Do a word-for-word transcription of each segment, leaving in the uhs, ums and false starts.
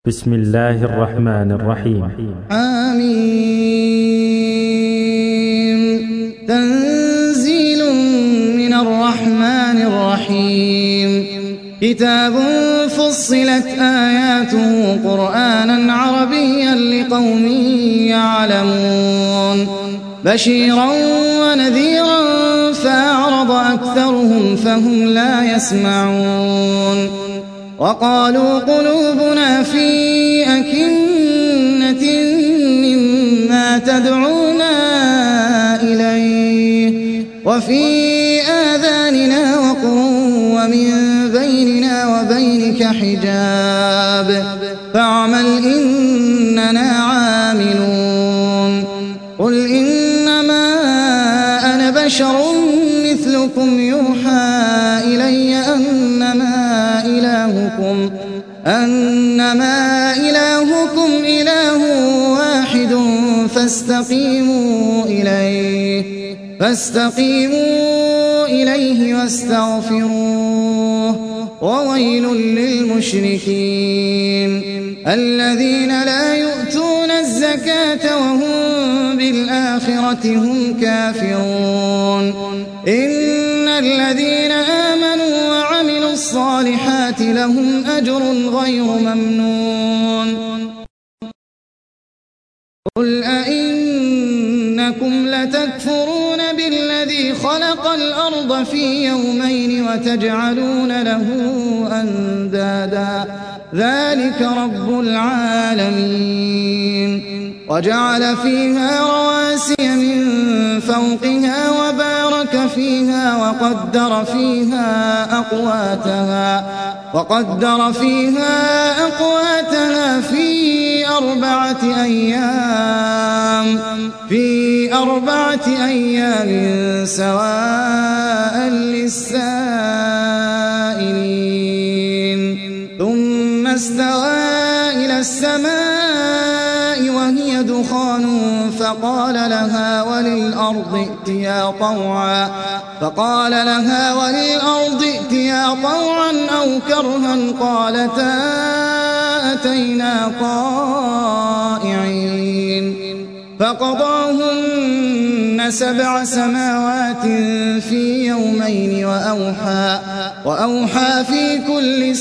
بسم الله الرحمن الرحيم. آمين. تنزيل من الرحمن الرحيم. كتاب فصلت آياته قرآنا عربيا لقوم يعلمون بشيرا ونذيرا فأعرض أكثرهم فهم لا يسمعون. وقالوا قلوبنا في أكنة مما تدعونا إليه وفي آذاننا وقر ومن بيننا وبينك حجاب فاعمل إننا عاملون. قل إنما أنا بشر مثلكم يوحى إلي أنما إلهكم أنما إلهكم إله واحد فاستقيموا إليه فاستقيموا إليه واستغفروه وويل للمشركين الذين لا يؤتون الزكاة وهم بالآخرة هم كافرون. إن الذين آمنوا وعملوا الصالحات لهم أجر غير ممنون. قل أئنكم لتكفرون بالذي خلق الأرض في يومين وتجعلون له أندادا ذلك رب العالمين. وجعل فيها رواسي من فوقها وبارك فيها وقدر فيها أقواتها وقدر فيها أقواتها في أربعة أيام في أربعة أيام سواء للسائلين. ثم استوى إلى السماء وهي دخان فقال لها وللأرض ائتيا طوعا فقال لها وللأرض ائتيا طوعا أو كرها قالتا أتينا طائعين. فقضاهن سبع سماوات في يومين وأوحى وأوحى في كل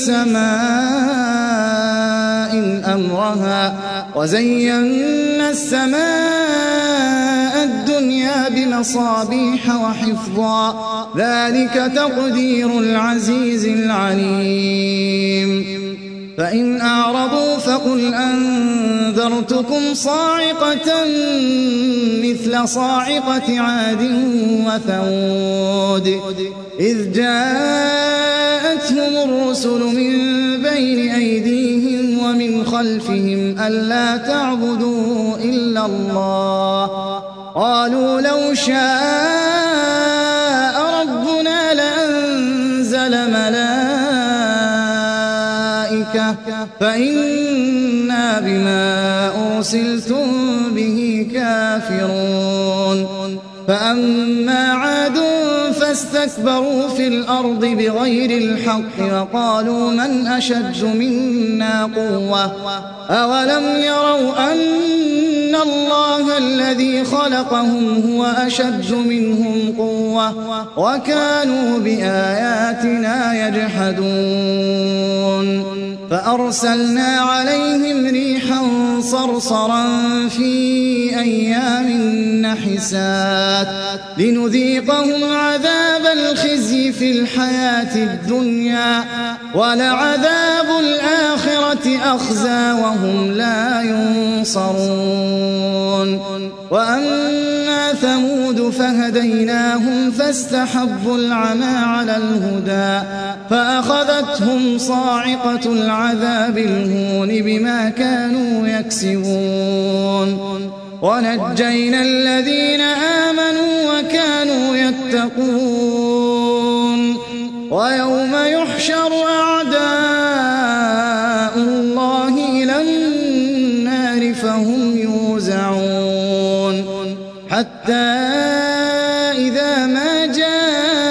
سماء أمرها وزينا السماء الدنيا بمصابيح وحفظا ذلك تقدير العزيز العليم. فإن أعرضوا فقل أنذرتكم صاعقة مثل صاعقة عاد وثمود إذ جاءتهم الرسل من بين أيديهم ومن خلفهم ألا تعبدوا إلا الله قالوا لو شاء ربنا لأنزل ملائكة فإنا بما أرسلتم به كافرون. فأما عاد فاستكبروا في الأرض بغير الحق وقالوا من أشد منا قوة أولم يروا أن الله الذي خلقهم هو أشد منهم قوة وكانوا بآياتنا يجحدون. فأرسلنا عليهم ريحا صرصرا في أيام نحسات لنذيقهم عذاب الخزي في الحياة الدنيا ولعذاب الآخرة أخزى وهم لا ينصرون. وأما ثمود فهديناهم فاستحبوا العمى على الهدى فأخذتهم صاعقة العذاب الهون بما كانوا يكسبون. ونجينا الذين آمنوا وكانوا يتقون. ويوم يحشر أعداء الله إلى النار فهم يوزعون حتى إذا ما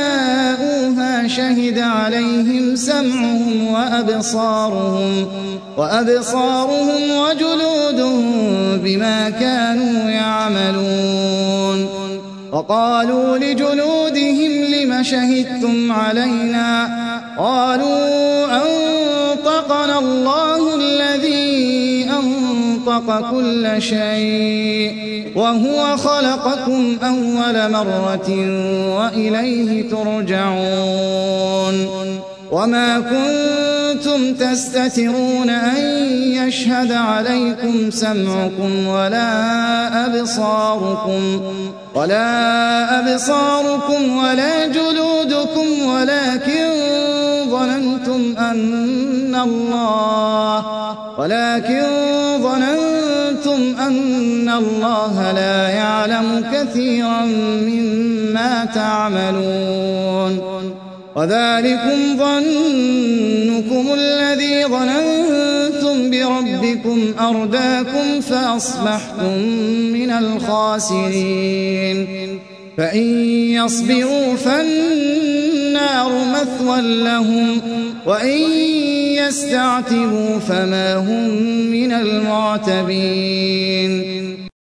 جاءوها شهد عليهم سمعهم وأبصارهم وأبصارهم وجلودهم بما كانوا يعملون. وقالوا لجلودهم لم شهدتم علينا؟ قالوا أنطقنا الله الذي أنطق كل شيء وهو خلقكم أول مرة وإليه ترجعون. وما كنتم تستترون أن يشهد عليكم سمعكم ولا أبصاركم ولا أبصاركم ولا جلودكم ولكن ظننتم أن الله ولكن ظننتم أن الله لا يعلم كثيرا مما تعملون. وذلكم ظنكم الذي ظننتم بربكم أرداكم فأصبحتم من الخاسرين. فإن يصبروا فالنار مثوى لهم وإن يستعتبوا فما هم من المعتبين.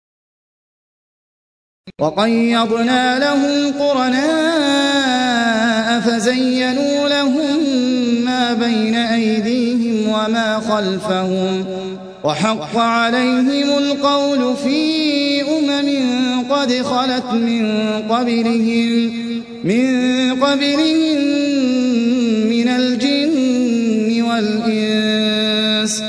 وقيضنا لهم قرناء فزينوا لهم ما بين أيديهم وما خلفهم وحق عليهم القول في أمم قد خلت من قبلهم من قبلهم من الجن والإنس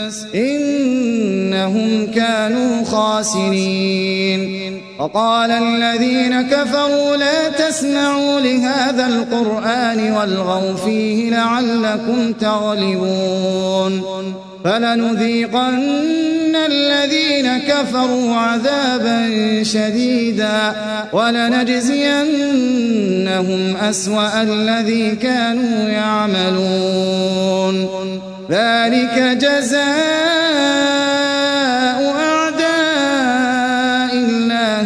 إنهم كانوا خاسرين. وقال الذين كفروا لا تسمعوا لهذا القرآن والغوا فيه لعلكم تغلبون. فلنذيقن الذين كفروا عذابا شديدا ولنجزينهم أسوأ الذي كانوا يعملون. ذلك جزاء أعداء الله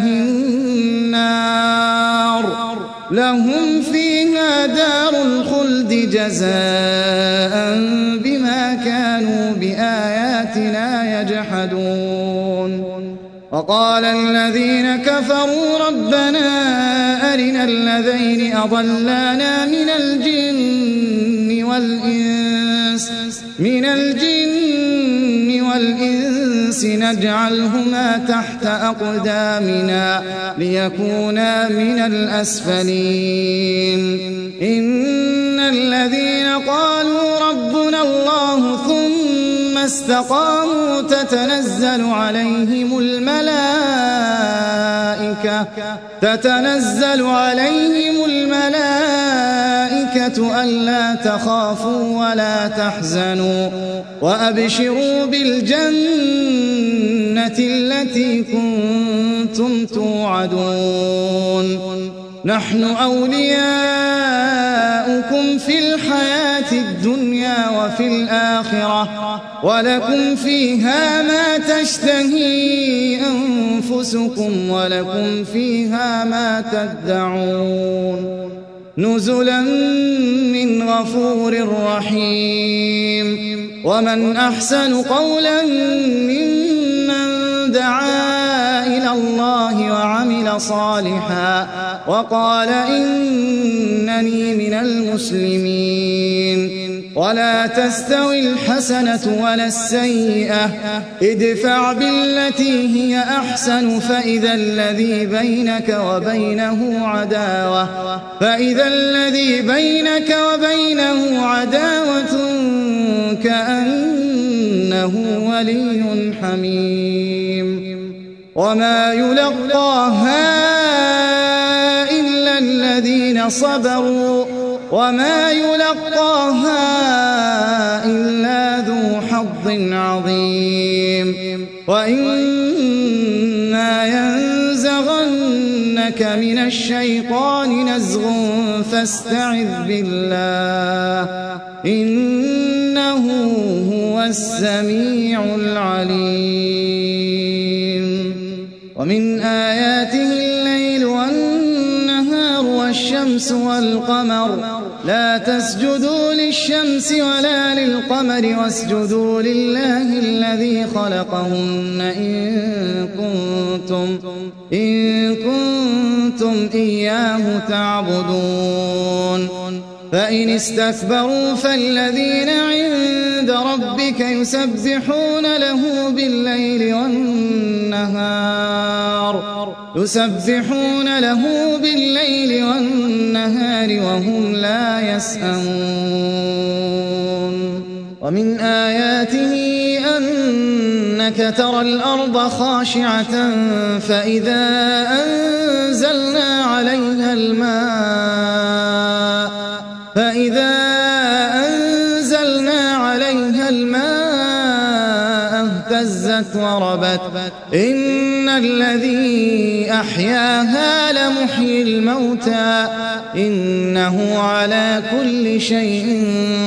النار لهم فيها دار الخلد جزاء بما كانوا بآياتنا يجحدون. وقال الذين كفروا ربنا أرنا الذين أضلانا من الجن والإنس من الجن والإنس نجعلهما تحت أقدامنا ليكونا من الأسفلين. إن الذين قالوا ربنا الله ثم استقاموا تتنزل عليهم الملائكة تتنزل عليهم الملائكة ألا تخافوا ولا تحزنوا وأبشروا بالجنة التي كنتم توعدون. نحن أولياؤكم في الحياة الدنيا وفي الآخرة ولكم فيها ما تشتهي أنفسكم ولكم فيها ما تدعون. نزلا من غفور رحيم. ومن أحسن قولا ممن دعا إلى الله وعمل صالحا وقال إنني من المسلمين. ولا تستوي الحسنة ولا السيئة ادفع بالتي هي أحسن فإذا الذي بينك وبينه عداوة فإذا الذي بينك وبينه عداوة كأنه ولي حميم. وما يلقاها إلا الذين صبروا وما يلقاها إلا ذو حظ عظيم. وإما ينزغنك من الشيطان نزغ فاستعذ بالله إنه هو السميع العليم. ومن آياته الليل والنهار والشمس والقمر لا تسجدوا للشمس ولا للقمر واسجدوا لله الذي خلقهن إن كنتم, إن كنتم إياه تعبدون فإن استكبروا فالذين عند ربك يسبحون له بالليل والنهار يسبحون له بالليل والنهار وهم لا يسأمون ومن آياته أنك ترى الأرض خاشعة فإذا أنزلنا عليها الماء فإذا أنزلنا عليها الماء اهتزت وربت إن الذي أحياها لمحيي الموتى إنه على كل شيء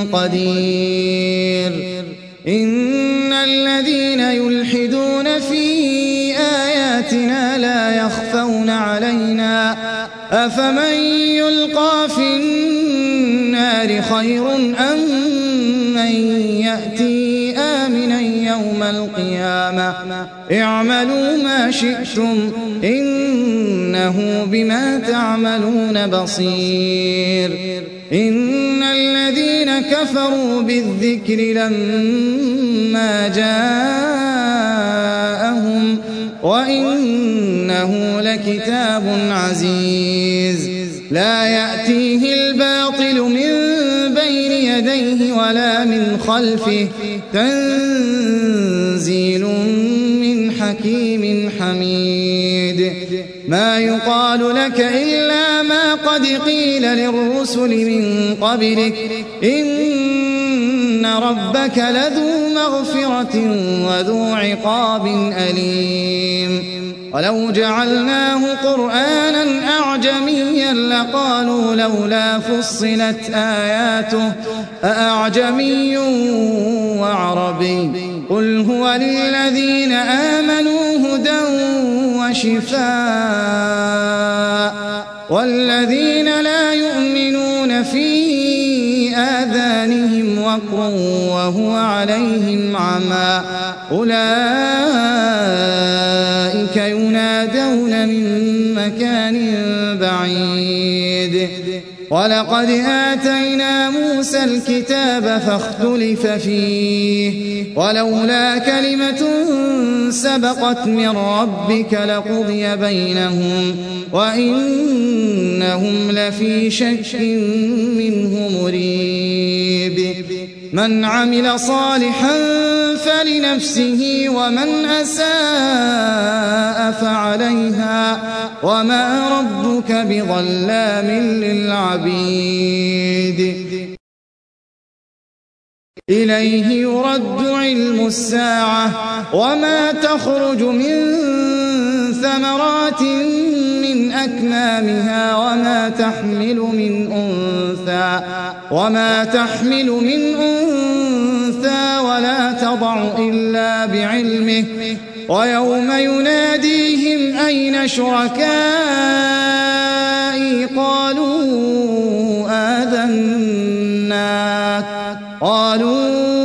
قدير إن الذين يلحدون في آياتنا لا يخفون علينا أفمن يلقى في النار خير أم من يأتي آمنا يوم القيامة اعملوا ما شئتم إنه بما تعملون بصير إن الذين كفروا بالذكر لما جاءهم وإنه لكتاب عزيز لا يأتيه الباطل من بين يديه ولا من خلفه تنزيل من حكيم حميد ما يقال لك إلا ما قد قيل للرسل من قبلك إن ربك لذو مغفرة وذو عقاب أليم ولو جعلناه قرآنا أعجميا لقالوا لولا فصلت آياته أأعجمي وعربي قل هو للذين آمنوا هدى وشفاء والذين لا يؤمنون في آذانهم وقر وهو عليهم عمى أولئك ينادون من مكان بعيد ولقد آتينا موسى الكتاب فاختلف فيه ولولا كلمة سبقت من ربك لقضي بينهم وإنهم لفي شك منه مريب من عمل صالحا فلنفسه ومن أساء فعليها وما ربك بظلام للعبيد إليه يرد علم الساعة وما تخرج من ثمرات من أكمامها وما تحمل من أنثى وما تحمل من أنثى ولا تضع إلا بعلمه ويوم يناديهم أين شركائي قالوا آذناك قالوا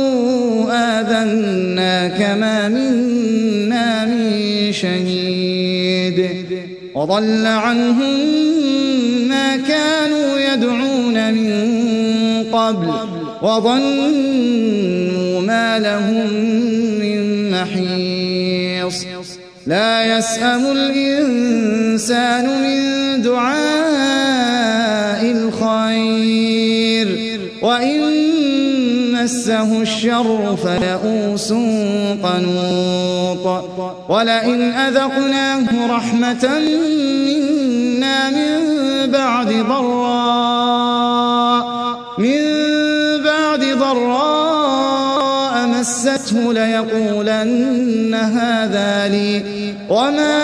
آذناك ما منا من شهيد وضل عنهم ما كانوا يدعون من قبل وظنوا ما لهم من محيص لا يسأم الإنسان من دعاء الخير وإن مسه الشر فيئوس قنوط ولئن أذقناه رحمة منا من بعد ضراء من بعد ضراء مسته ليقولن هذا لي وما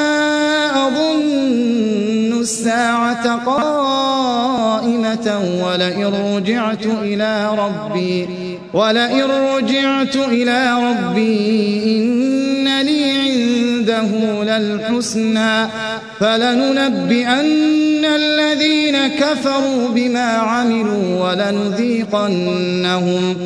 أظن الساعة قائمة ولئن رجعت إلى ربي ولئن رجعت إلى ربي إن لي عنده للحسنى فلننبئن الذين كفروا بما عملوا ولنذيقنهم,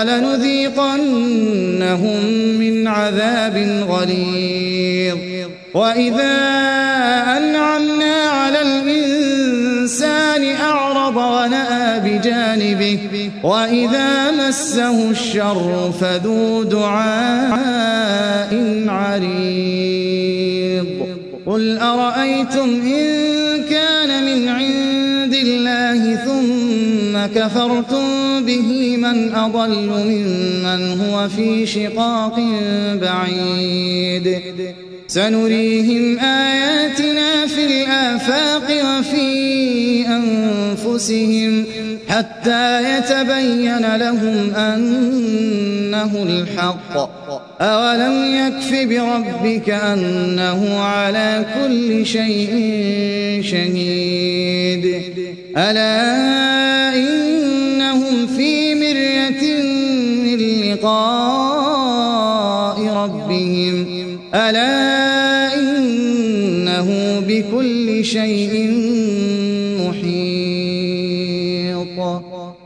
ولنذيقنهم من عذاب غليظ. وإذا أنعمنا على الإنسان أعرض ونأى بجانبه وإذا مسه الشر فذو دعاء عريض. قل أرأيتم إن كان من عند الله ثم كفرتم به من أضل ممن هو في شقاق بعيد. سنريهم آياتنا في الآفاق وفي أنفسهم حتى يتبين لهم أنه الحق. أولم يكف بربك أنه على كل شيء شهيد. ألا إنهم في مرية من لقاء ربهم ألا إنه بكل شيء محيط.